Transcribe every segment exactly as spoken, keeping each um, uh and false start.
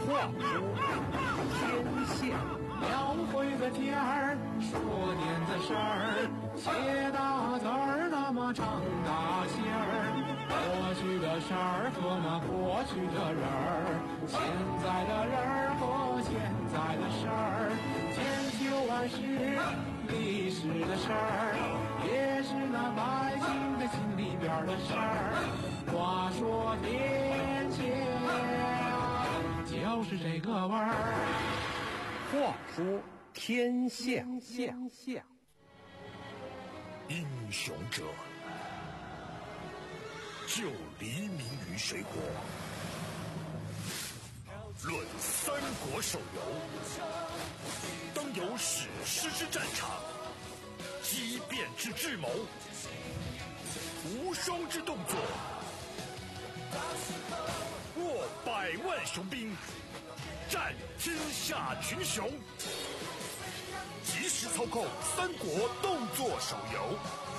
话说天下， 描绘个天儿，说点子事儿，写大字儿，那么唱大戏儿。过去的事儿和那过去的人儿，现在的人儿和现在的事儿，千秋万世历史的事儿，也是那百姓的心里边的事儿。话说天下，就是这个味儿。 话说天下， 天下， 英雄者就黎明于水火。论三国手游，当有史诗之战场，激变之智谋，无双之动作，握百万雄兵，战天下群雄。即时操控三国动作手游，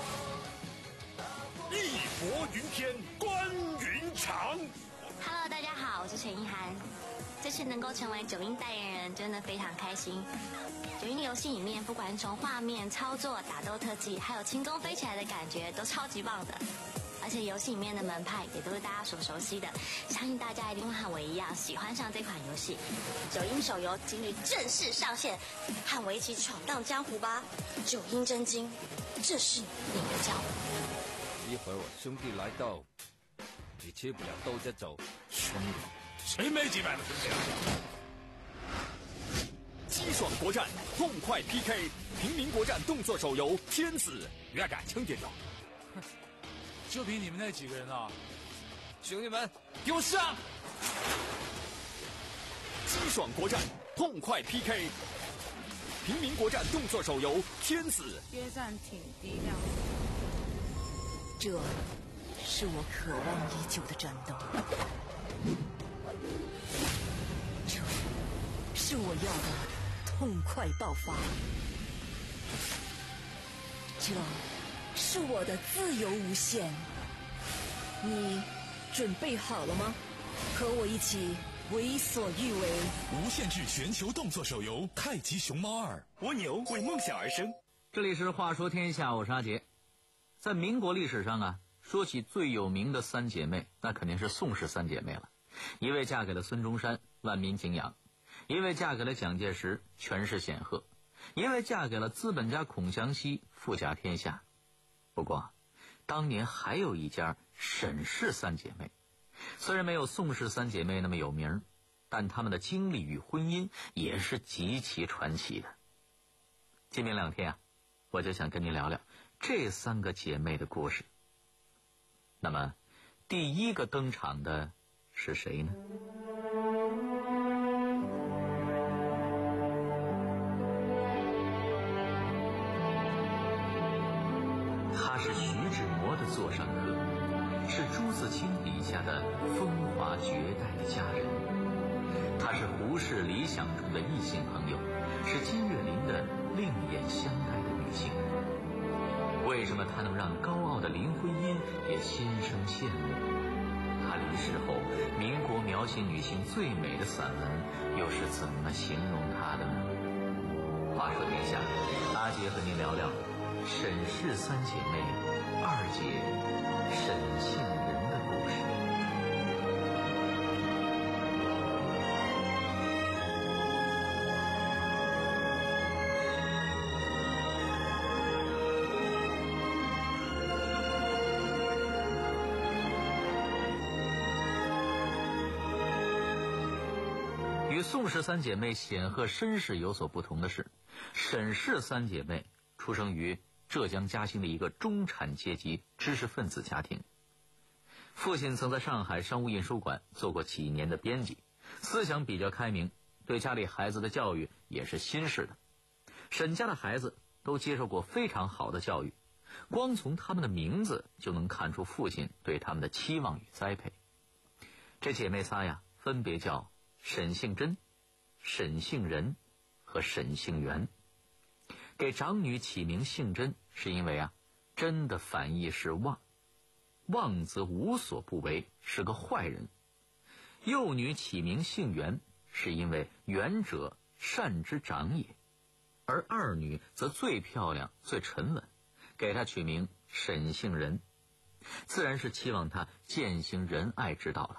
义薄云天，关云长。 Hello， 大家好，我是陈意涵。这次能够成为九阴代言人，真的非常开心。九阴游戏里面，不管从画面、操作、打斗特技，还有轻功飞起来的感觉，都超级棒的。而且游戏里面的门派也都是大家所熟悉的，相信大家一定会和我一样喜欢上这款游戏。九阴手游今日正式上线，和我一起闯荡江湖吧！九阴真经，这是你的教。 一会儿我兄弟来到，你吃不了兜着走。 兄弟，谁没几百的兄弟啊？ 激爽国战，痛快 P K， 平民国战动作手游《天子》，越感轻点的。 就凭你们那几个人啊！ 兄弟们，给我上！ 激爽国战，痛快 P K， 平民国战动作手游《天子》。 约战挺低调。 这是我渴望已久的战斗，这是我要的痛快爆发，这是我的自由无限。你准备好了吗？和我一起为所欲为。 无限制全球动作手游《太极熊猫二》， 蜗牛为梦想而生。 这里是话说天下，我是阿杰。在民国历史上啊，说起最有名的三姐妹，那肯定是宋氏三姐妹了。一位嫁给了孙中山，万民敬仰；一位嫁给了蒋介石，权势显赫；一位嫁给了资本家孔祥熙，富甲天下。不过当年还有一家沈氏三姐妹，虽然没有宋氏三姐妹那么有名，但她们的经历与婚姻也是极其传奇的。今明两天啊，我就想跟您聊聊这三个姐妹的故事。那么第一个登场的是谁呢？他是徐志摩的座上客，是朱自清笔下的风华绝代的佳人，她是胡适理想中的异性朋友，是金岳霖的另眼相待的女性。为什么她能让高傲的林徽因也心生羡慕？她离世后，民国描写女性最美的散文又是怎么形容她的呢？话说天下，阿杰和您聊聊沈氏三姐妹二姐沈杏仁的故事。与宋氏三姐妹显赫身世有所不同的是，沈氏三姐妹出生于浙江嘉兴的一个中产阶级知识分子家庭。父亲曾在上海商务印书馆做过几年的编辑，思想比较开明，对家里孩子的教育也是新式的。沈家的孩子都接受过非常好的教育，光从他们的名字就能看出父亲对他们的期望与栽培。这姐妹仨呀，分别叫沈杏珍、沈杏仁和沈杏元。给长女起名杏珍，是因为啊，真的反义是妄，妄则无所不为，是个坏人。幼女起名杏元， 是因为远者善之长也，而二女则最漂亮最沉稳，给她取名沈杏仁，自然是期望她践行仁爱之道了。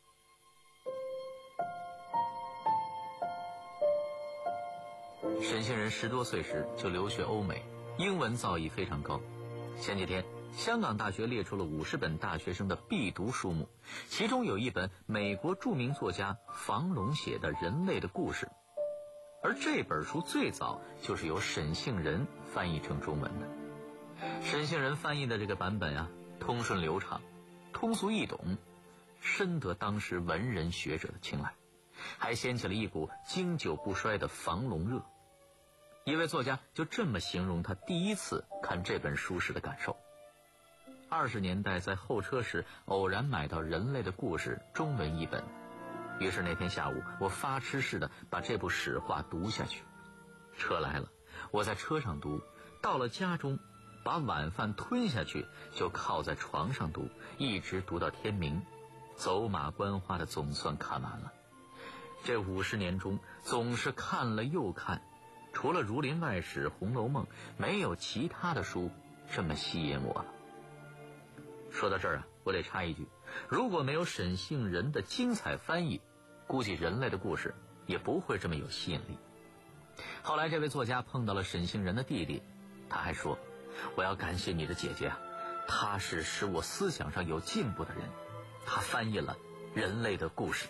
沈杏仁十多岁时就留学欧美，英文造诣非常高。前几天香港大学列出了五十本大学生的必读书目，其中有一本美国著名作家房龙写的《人类的故事》，而这本书最早就是由沈杏仁翻译成中文的。沈杏仁翻译的这个版本啊，通顺流畅，通俗易懂，深得当时文人学者的青睐，还掀起了一股经久不衰的房龙热。一位作家就这么形容他第一次看这本书时的感受：二十年代在候车时偶然买到《人类的故事》中文译本，于是那天下午我发痴似的把这部史话读下去。车来了，我在车上读，到了家中把晚饭吞下去，就靠在床上读，一直读到天明，走马观花的总算看完了。这五十年中总是看了又看，除了《儒林外史》《红楼梦》，没有其他的书这么吸引我了。说到这儿啊，我得插一句，如果没有沈杏仁的精彩翻译，估计《人类的故事》也不会这么有吸引力。后来这位作家碰到了沈杏仁的弟弟，他还说，我要感谢你的姐姐啊，她是使我思想上有进步的人，她翻译了《人类的故事》。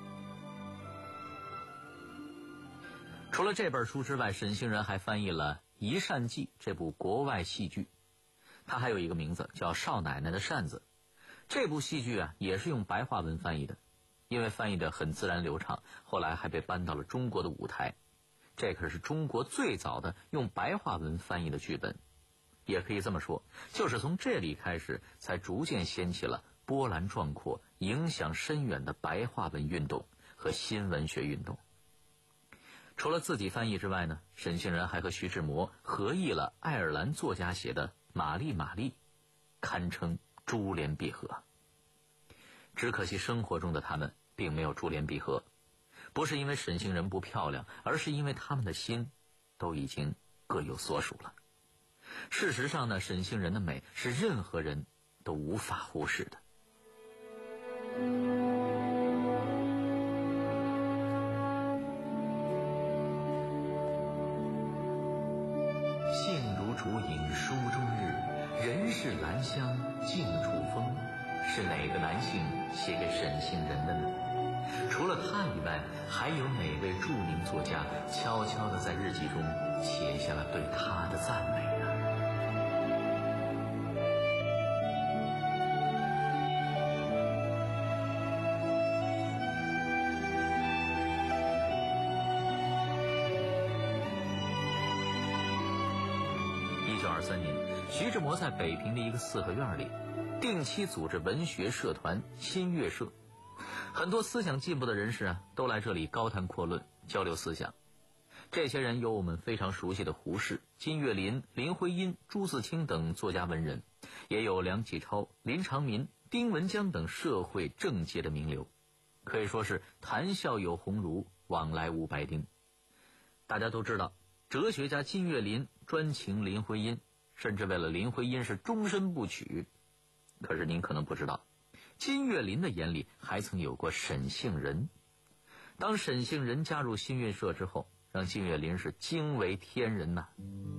除了这本书之外，沈杏仁还翻译了《一扇记》这部国外戏剧，它还有一个名字叫《少奶奶的扇子》。这部戏剧啊，也是用白话文翻译的，因为翻译的很自然流畅，后来还被搬到了中国的舞台。这可是中国最早的用白话文翻译的剧本，也可以这么说，就是从这里开始，才逐渐掀起了波澜壮阔、影响深远的白话文运动和新文学运动。除了自己翻译之外呢，沈杏仁还和徐志摩合译了爱尔兰作家写的《玛丽玛丽》，堪称珠联璧合。只可惜生活中的他们并没有珠联璧合，不是因为沈杏仁不漂亮，而是因为他们的心都已经各有所属了。事实上呢，沈杏仁的美是任何人都无法忽视的。竹影书中日，人是兰香净处风，是哪个男性写给沈杏仁的呢？除了他以外，还有哪位著名作家悄悄地在日记中写下了对他的赞美呢？一九二三年，徐志摩在北平的一个四合院里，定期组织文学社团新月社，很多思想进步的人士啊，都来这里高谈阔论，交流思想。这些人有我们非常熟悉的胡适、金岳霖、林徽因、朱自清等作家文人，也有梁启超、林长民、丁文江等社会政界的名流，可以说是谈笑有鸿儒，往来无白丁。大家都知道，哲学家金岳霖专情林徽因，甚至为了林徽因是终身不娶。可是您可能不知道，金岳霖的眼里还曾有过沈杏仁。当沈杏仁加入新月社之后，让金岳霖是惊为天人呐、啊。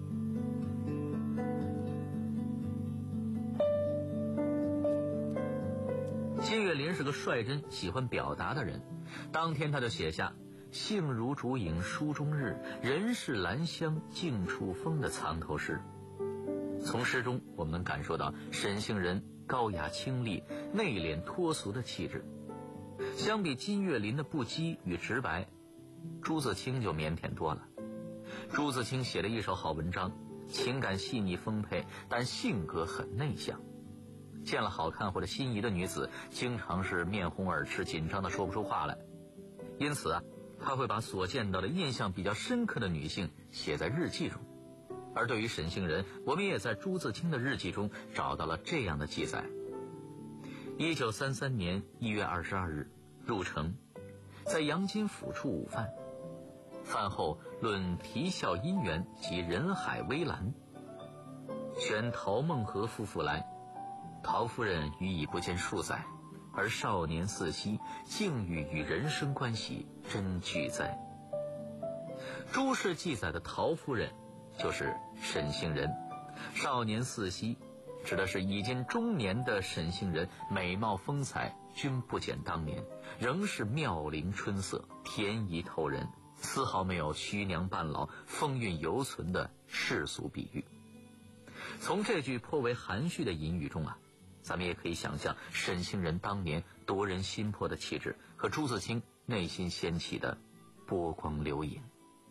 金岳霖是个率真、喜欢表达的人，当天他就写下杏如烛影书中日，人是兰香净处风的藏头诗。从诗中我们能感受到沈杏仁高雅清丽、内敛脱俗的气质。相比金岳霖的不羁与直白，朱自清就腼腆多了。朱自清写了一手好文章，情感细腻丰沛，但性格很内向。见了好看或者心仪的女子，经常是面红耳赤，紧张的说不出话来。因此啊，他会把所见到的印象比较深刻的女性写在日记中。而对于沈杏仁，我们也在朱自清的日记中找到了这样的记载：一九三三年一月二十二日，入城， 在阳金府处午饭，饭后论啼笑姻缘及人海微澜。选陶孟和夫妇来，陶夫人与已不见数载，而少年似昔，境遇与人生关系真俱在。诸事记载的陶夫人就是沈杏仁，少年似昔指的是已经中年的沈杏仁，美貌风采均不减当年，仍是妙龄春色，甜怡透人，丝毫没有虚娘半老，风韵犹存的世俗比喻。从这句颇为含蓄的隐语中啊，咱们也可以想象沈杏仁当年夺人心魄的气质和朱自清内心掀起的波光流影。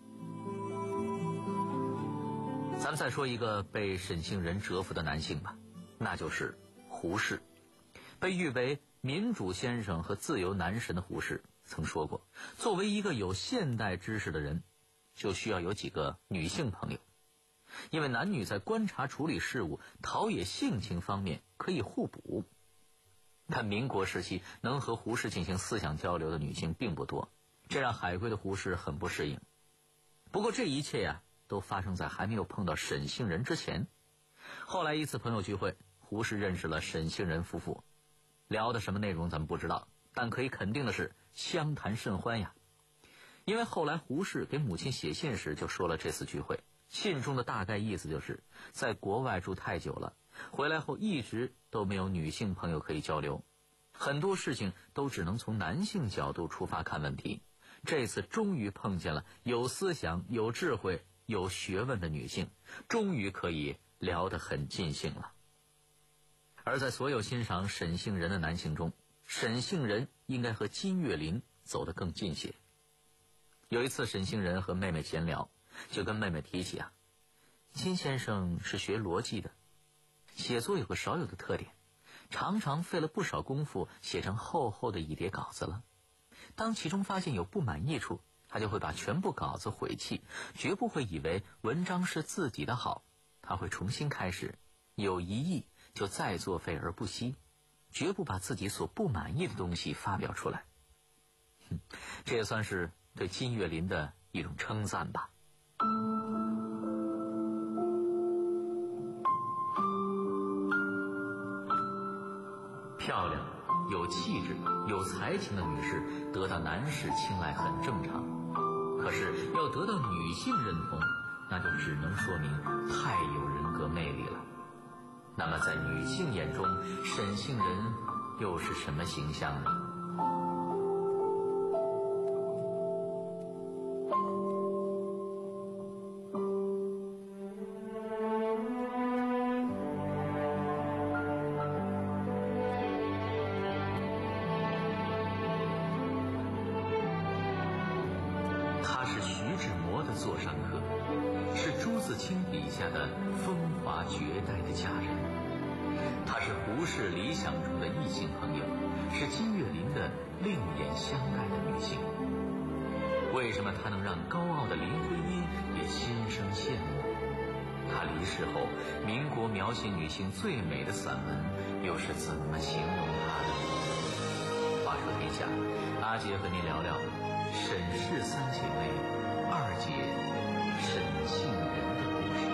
咱们再说一个被沈杏仁折服的男性吧，那就是胡适。被誉为民主先生和自由男神的胡适曾说过，作为一个有现代知识的人，就需要有几个女性朋友，因为男女在观察处理事物、陶冶性情方面可以互补。但民国时期能和胡适进行思想交流的女性并不多，这让海归的胡适很不适应。不过这一切呀、啊，都发生在还没有碰到沈杏仁之前。后来一次朋友聚会，胡适认识了沈杏仁夫妇，聊的什么内容咱们不知道，但可以肯定的是相谈甚欢呀。因为后来胡适给母亲写信时就说了这次聚会，信中的大概意思就是在国外住太久了，回来后一直都没有女性朋友可以交流，很多事情都只能从男性角度出发看问题，这次终于碰见了有思想、有智慧、有学问的女性，终于可以聊得很尽兴了。而在所有欣赏沈杏仁的男性中，沈杏仁应该和金岳霖走得更近些。有一次沈杏仁和妹妹闲聊，就跟妹妹提起啊，金先生是学逻辑的，写作有个少有的特点，常常费了不少功夫写成厚厚的一叠稿子了。当其中发现有不满意处，他就会把全部稿子毁弃，绝不会以为文章是自己的好，他会重新开始，有疑义就再作废而不息，绝不把自己所不满意的东西发表出来。哼，这也算是对金岳霖的一种称赞吧。漂亮、有气质、有才情的女士得到男士青睐很正常，可是要得到女性认同，那就只能说明太有人格魅力了。那么在女性眼中，沈杏仁又是什么形象呢？他是徐志摩的座上客，是朱自清笔下的风华绝代的佳人，她是胡适理想中的异性朋友，是金岳霖的另眼相待的女性。为什么她能让高傲的林徽因也心生羡慕？她离世后，民国描写女性最美的散文又是怎么形容她的？话说天下，阿杰和您聊聊沈氏三姐妹二姐沈杏仁的故事。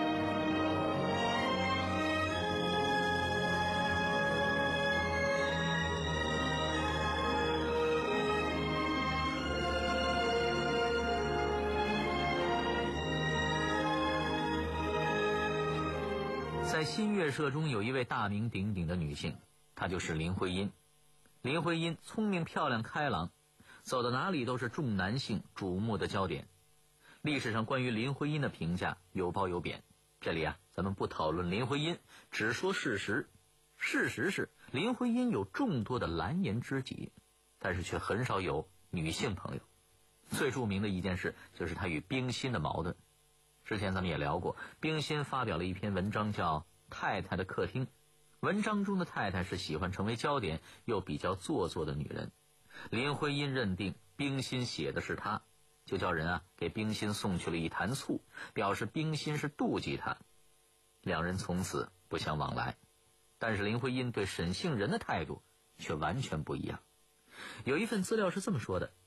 在新月社中有一位大名鼎鼎的女性，她就是林徽因。林徽因聪明漂亮开朗，走到哪里都是众男性瞩目的焦点。历史上关于林徽因的评价有褒有贬，这里啊咱们不讨论林徽因，只说事实。事实是林徽因有众多的蓝颜知己，但是却很少有女性朋友。最著名的一件事就是她与冰心的矛盾。之前咱们也聊过，冰心发表了一篇文章叫《太太的客厅》，文章中的太太是喜欢成为焦点又比较做作的女人。林徽因认定冰心写的是她，就叫人啊给冰心送去了一坛醋，表示冰心是妒忌她。两人从此不相往来。但是林徽因对沈杏仁的态度却完全不一样。有一份资料是这么说的：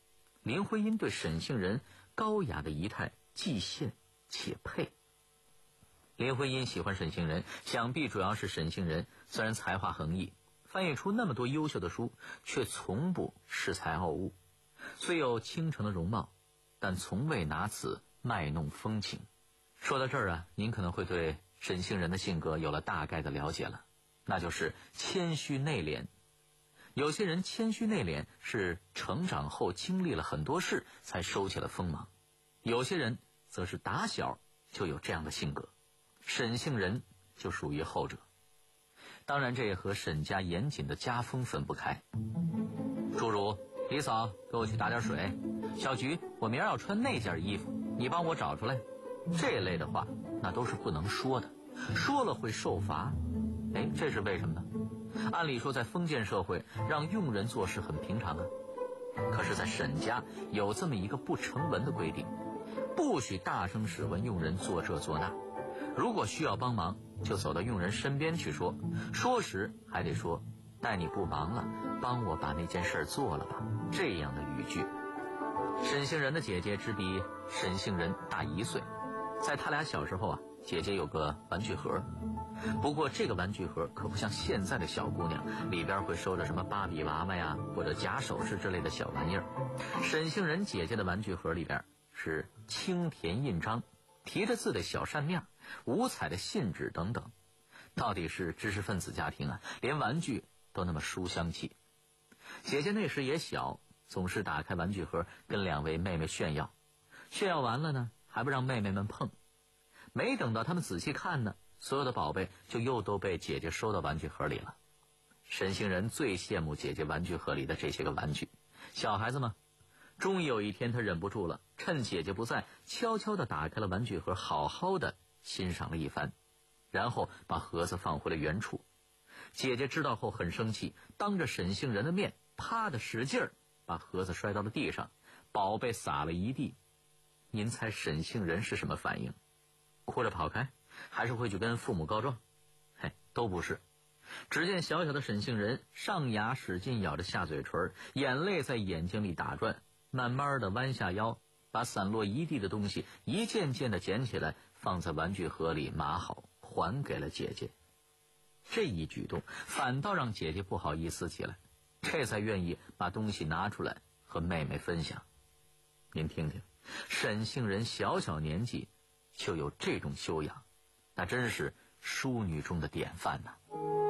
林徽因对沈杏仁高雅的仪态既羡且佩。林徽因喜欢沈杏仁，想必主要是沈杏仁虽然才华横溢，翻译出那么多优秀的书，却从不恃才傲物。虽有倾城的容貌，但从未拿此卖弄风情。说到这儿啊，您可能会对沈杏仁的性格有了大概的了解了，那就是谦虚内敛。有些人谦虚内敛是成长后经历了很多事才收起了锋芒，有些人则是打小就有这样的性格，沈杏仁就属于后者。当然这也和沈家严谨的家风分不开，诸如李嫂给我去打点水，小菊我明儿要穿那件衣服，你帮我找出来，这类的话那都是不能说的，说了会受罚。哎，这是为什么呢？按理说在封建社会让佣人做事很平常啊，可是在沈家有这么一个不成文的规定，不许大声使唤佣人做这做那，如果需要帮忙就走到佣人身边去说，说时还得说待你不忙了，帮我把那件事做了吧，这样的语句。沈杏仁的姐姐只比沈杏仁大一岁，在他俩小时候啊，姐姐有个玩具盒，不过这个玩具盒可不像现在的小姑娘，里边会收着什么芭比娃娃呀或者假首饰之类的小玩意儿。沈杏仁姐姐的玩具盒里边是青田印章，提着字的小扇面，五彩的信纸等等。到底是知识分子家庭啊，连玩具都那么书香气。姐姐那时也小，总是打开玩具盒跟两位妹妹炫耀，炫耀完了呢还不让妹妹们碰。没等到他们仔细看呢，所有的宝贝就又都被姐姐收到玩具盒里了。沈杏仁最羡慕姐姐玩具盒里的这些个玩具，小孩子嘛。终于有一天他忍不住了，趁姐姐不在，悄悄地打开了玩具盒，好好的欣赏了一番，然后把盒子放回了原处。姐姐知道后很生气，当着沈杏仁的面啪的使劲儿把盒子摔到了地上，宝贝洒了一地。您猜沈杏仁是什么反应？哭着跑开，还是会去跟父母告状？嘿，都不是。只见小小的沈杏仁上牙使劲咬着下嘴唇，眼泪在眼睛里打转，慢慢的弯下腰，把散落一地的东西一件件的捡起来，放在玩具盒里码好，还给了姐姐。这一举动反倒让姐姐不好意思起来，这才愿意把东西拿出来和妹妹分享。您听听，沈杏仁小小年纪就有这种修养，那真是淑女中的典范呐。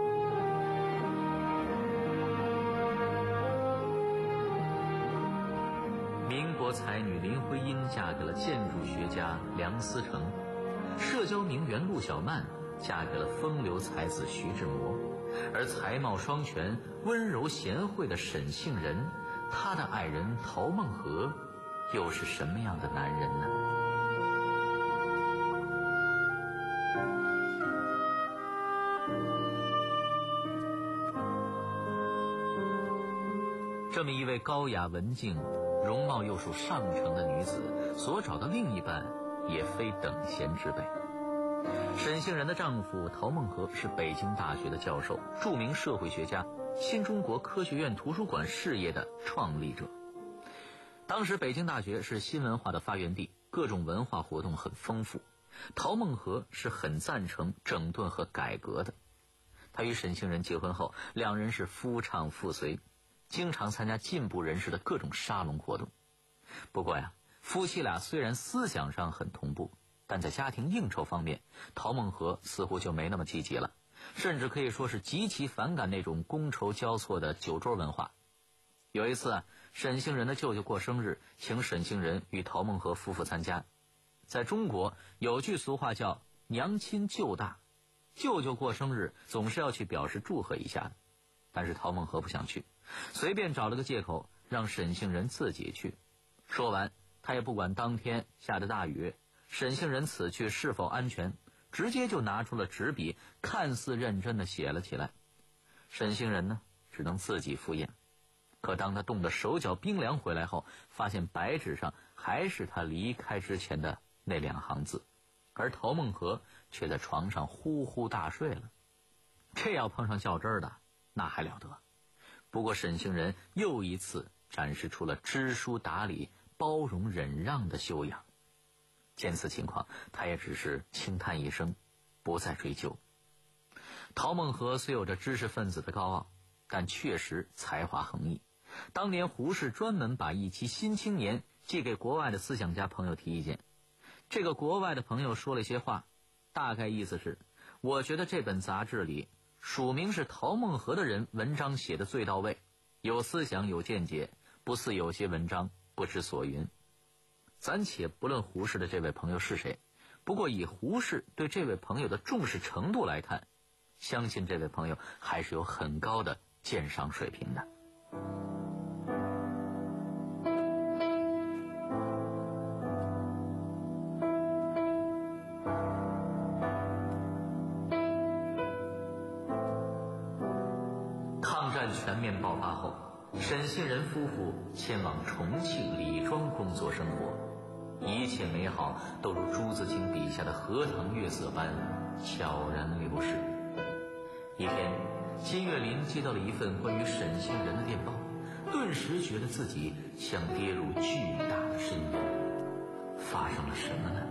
民国才女林徽因嫁给了建筑学家梁思成，社交名媛陆小曼嫁给了风流才子徐志摩，而才貌双全、温柔贤惠的沈杏仁，她的爱人陶孟和又是什么样的男人呢？这么一位高雅文静、容貌又属上乘的女子，所找的另一半也非等闲之辈。沈杏仁的丈夫陶孟和是北京大学的教授，著名社会学家，新中国科学院图书馆事业的创立者。当时北京大学是新文化的发源地，各种文化活动很丰富。陶孟和是很赞成整顿和改革的。他与沈杏仁结婚后，两人是夫唱妇随，经常参加进步人士的各种沙龙活动。不过呀，夫妻俩虽然思想上很同步，但在家庭应酬方面，陶孟和似乎就没那么积极了，甚至可以说是极其反感那种觥筹交错的酒桌文化。有一次啊，沈杏仁的舅舅过生日，请沈杏仁与陶孟和夫妇参加。在中国有句俗话叫娘亲舅大，舅舅过生日总是要去表示祝贺一下的。但是陶孟和不想去，随便找了个借口让沈杏仁自己去。说完，他也不管当天下的大雨，沈杏仁此去是否安全，直接就拿出了纸笔，看似认真地写了起来。沈杏仁呢，只能自己敷衍。可当他冻得手脚冰凉回来后，发现白纸上还是他离开之前的那两行字，而陶孟和却在床上呼呼大睡了。这要碰上较真儿的，那还了得。不过沈杏仁又一次展示出了知书达理、包容忍让的修养。见此情况，他也只是轻叹一声，不再追究。陶孟和虽有着知识分子的高傲，但确实才华横溢。当年胡适专门把一期《新青年》寄给国外的思想家朋友提意见，这个国外的朋友说了一些话，大概意思是：我觉得这本杂志里署名是陶孟和的人文章写得最到位，有思想有见解，不似有些文章不知所云。暂且不论胡适的这位朋友是谁，不过以胡适对这位朋友的重视程度来看，相信这位朋友还是有很高的鉴赏水平的。抗战全面爆发后，沈杏仁夫妇迁往重庆李庄工作生活，一切美好都如朱自清笔下的荷塘月色般悄然流逝。一天，金岳霖接到了一份关于沈杏仁的电报，顿时觉得自己像跌入巨大的深渊。发生了什么呢？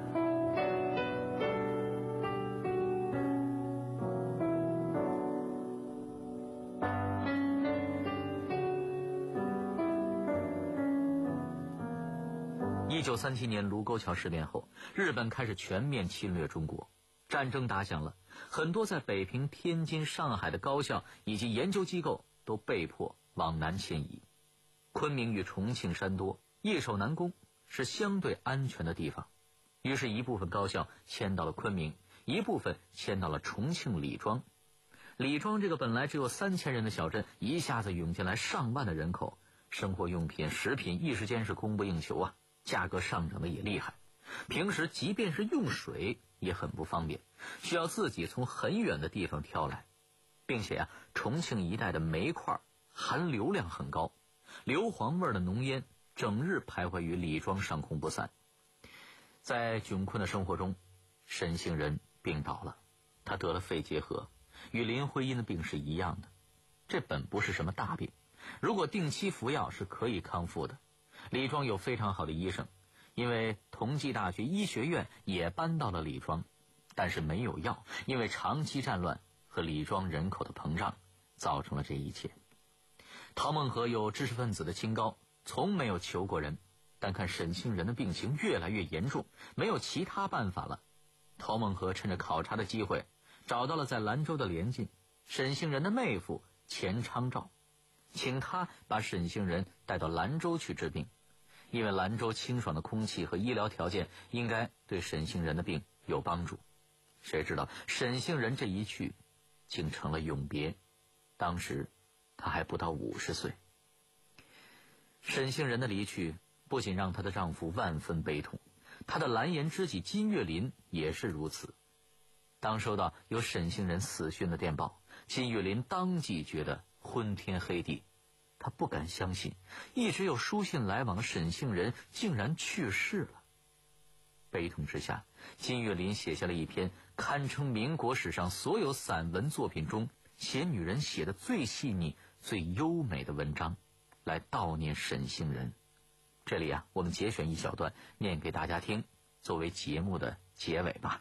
一九三七年卢沟桥事变后，日本开始全面侵略中国，战争打响了，很多在北平、天津、上海的高校以及研究机构都被迫往南迁移。昆明与重庆、山多易守难攻，是相对安全的地方，于是一部分高校迁到了昆明，一部分迁到了重庆李庄。李庄这个本来只有三千人的小镇，一下子涌进来上万的人口，生活用品、食品一时间是供不应求啊，价格上涨的也厉害。平时即便是用水也很不方便，需要自己从很远的地方挑来，并且啊，重庆一带的煤块含硫量很高，硫磺味的浓烟整日徘徊于李庄上空不散。在窘困的生活中，沈杏仁病倒了，他得了肺结核，与林徽因的病是一样的。这本不是什么大病，如果定期服药是可以康复的。李庄有非常好的医生，因为同济大学医学院也搬到了李庄，但是没有药，因为长期战乱和李庄人口的膨胀造成了这一切。陶孟和有知识分子的清高，从没有求过人，但看沈杏仁的病情越来越严重，没有其他办法了。陶孟和趁着考察的机会，找到了在兰州的连晋沈杏仁的妹夫钱昌照，请他把沈杏仁带到兰州去治病，因为兰州清爽的空气和医疗条件应该对沈杏仁的病有帮助。谁知道沈杏仁这一去竟成了永别，当时她还不到五十岁。沈杏仁的离去不仅让她的丈夫万分悲痛，她的蓝颜知己金岳霖也是如此。当收到有沈杏仁死讯的电报，金岳霖当即觉得昏天黑地，他不敢相信一直有书信来往的沈杏仁竟然去世了。悲痛之下，金岳霖写下了一篇堪称民国史上所有散文作品中写女人写的最细腻最优美的文章，来悼念沈杏仁。这里啊，我们节选一小段念给大家听，作为节目的结尾吧。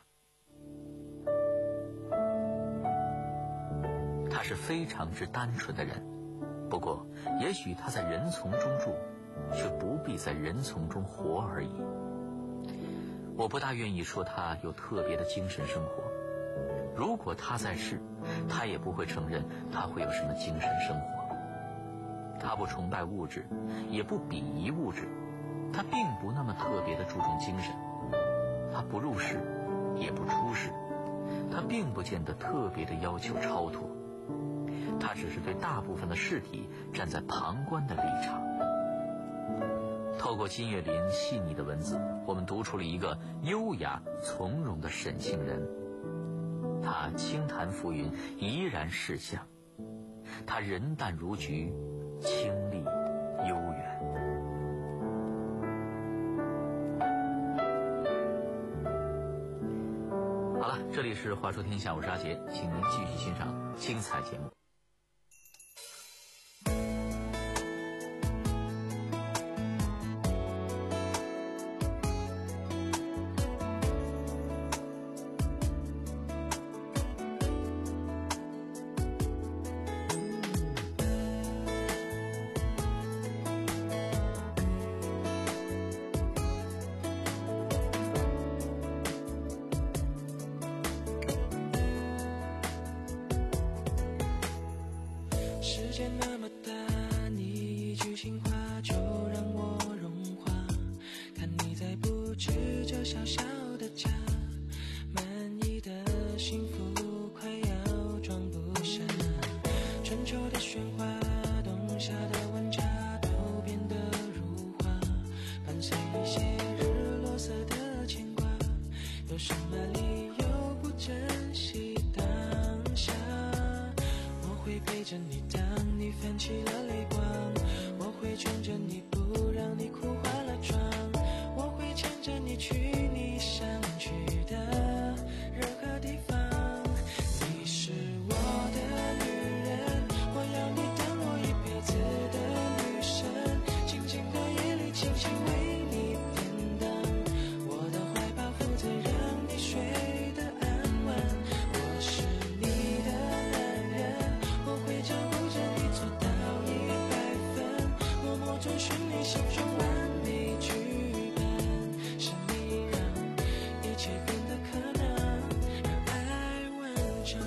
他是非常之单纯的人，不过也许他在人丛中住，却不必在人丛中活而已。我不大愿意说他有特别的精神生活，如果他在世，他也不会承认他会有什么精神生活。他不崇拜物质，也不鄙夷物质，他并不那么特别的注重精神。他不入世，也不出世，他并不见得特别的要求超脱，他只是对大部分的事体站在旁观的立场。透过金岳霖细腻的文字，我们读出了一个优雅从容的沈杏仁。他轻谈浮云，怡然视向；他人淡如菊，清丽悠远。好了，这里是话说天下，我是阿杰，请您继续欣赏精彩节目。 心中完美剧本，是你让一切变得可能，让爱完整。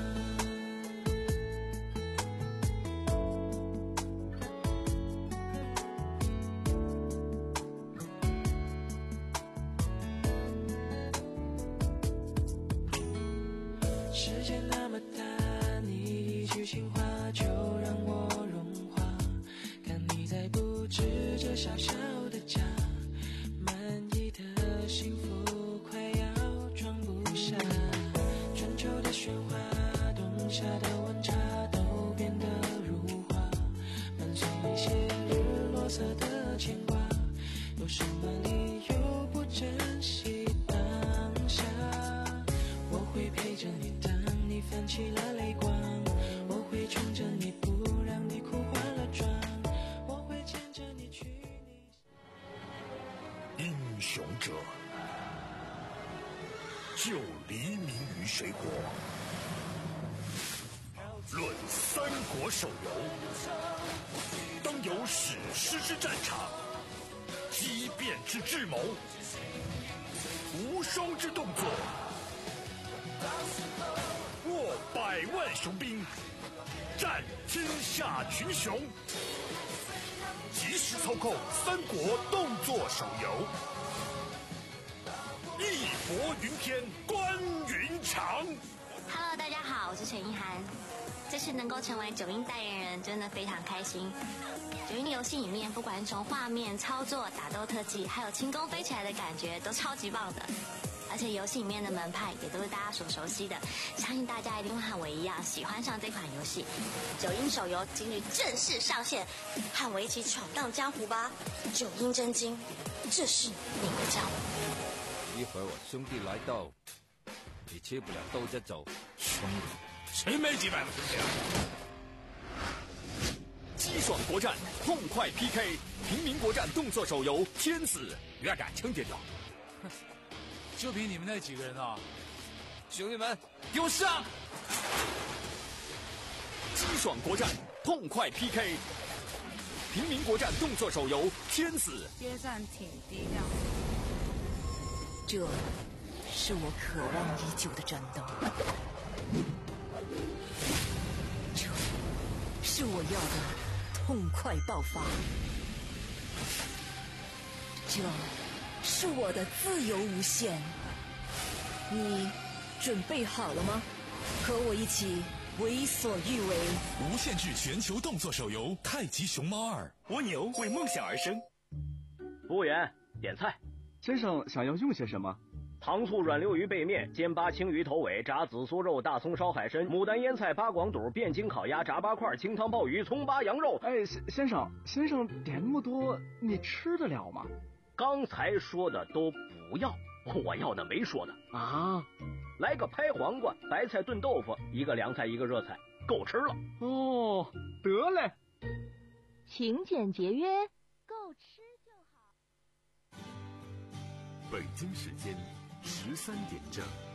世界那么大，你一句情话就让我融化，看你在布置这小小的家，满意的幸福快要装不下，春秋的喧哗，冬夏的温差都变得如花，伴随一些日落色的牵挂，有什么理由不珍惜当下？我会陪着你，当你泛起了泪光，我会宠着你，不让你哭花了妆，我会牵着你去你。 英雄者，就黎明于水火。论三国手游，当有史诗之战场，激变之智谋，无双之动作，握百万雄兵，战天下群雄。即时操控三国动作手游，义薄云天，关云长。 Hello， 大家好，我是陈意涵。这次能够成为九阴代言人，真的非常开心。九阴的游戏里面，不管从画面、操作、打斗特技，还有轻功飞起来的感觉，都超级棒的。而且游戏里面的门派也都是大家所熟悉的，相信大家一定会和我一样喜欢上这款游戏。九阴手游今日正式上线，和我一起闯荡江湖吧！九阴真经，这是你的账。 一会儿我兄弟来到，你吃不了兜着走。 兄弟，谁没几百个兄弟啊？ 激爽国战，痛快 P K， 平民国战动作手游《天子》，越敢轻点掉。 就凭你们那几个人啊！ 兄弟们，给我上！ 激爽国战，痛快 P K， 平民国战动作手游《天子》。 接战挺低调。 这是我渴望已久的战斗，这是我要的痛快爆发，这是我的自由无限。你准备好了吗？和我一起为所欲为。 无限制全球动作手游《太极熊猫二》。 蜗牛为梦想而生。 服务员，点菜。 先生想要用些什么？ 糖醋软溜鱼背面、煎巴青鱼头尾、炸紫苏肉、大葱烧海参、牡丹腌菜、八广肚、汴京烤鸭、炸八块、清汤鲍鱼、葱巴羊肉。 哎，先生，先生点那么多，你吃得了吗？ 刚才说的都不要，我要的没说的啊。 来个拍黄瓜、白菜炖豆腐，一个凉菜一个热菜，够吃了。 哦，得嘞。 勤俭节约，够吃就好。 北京时间十三点整。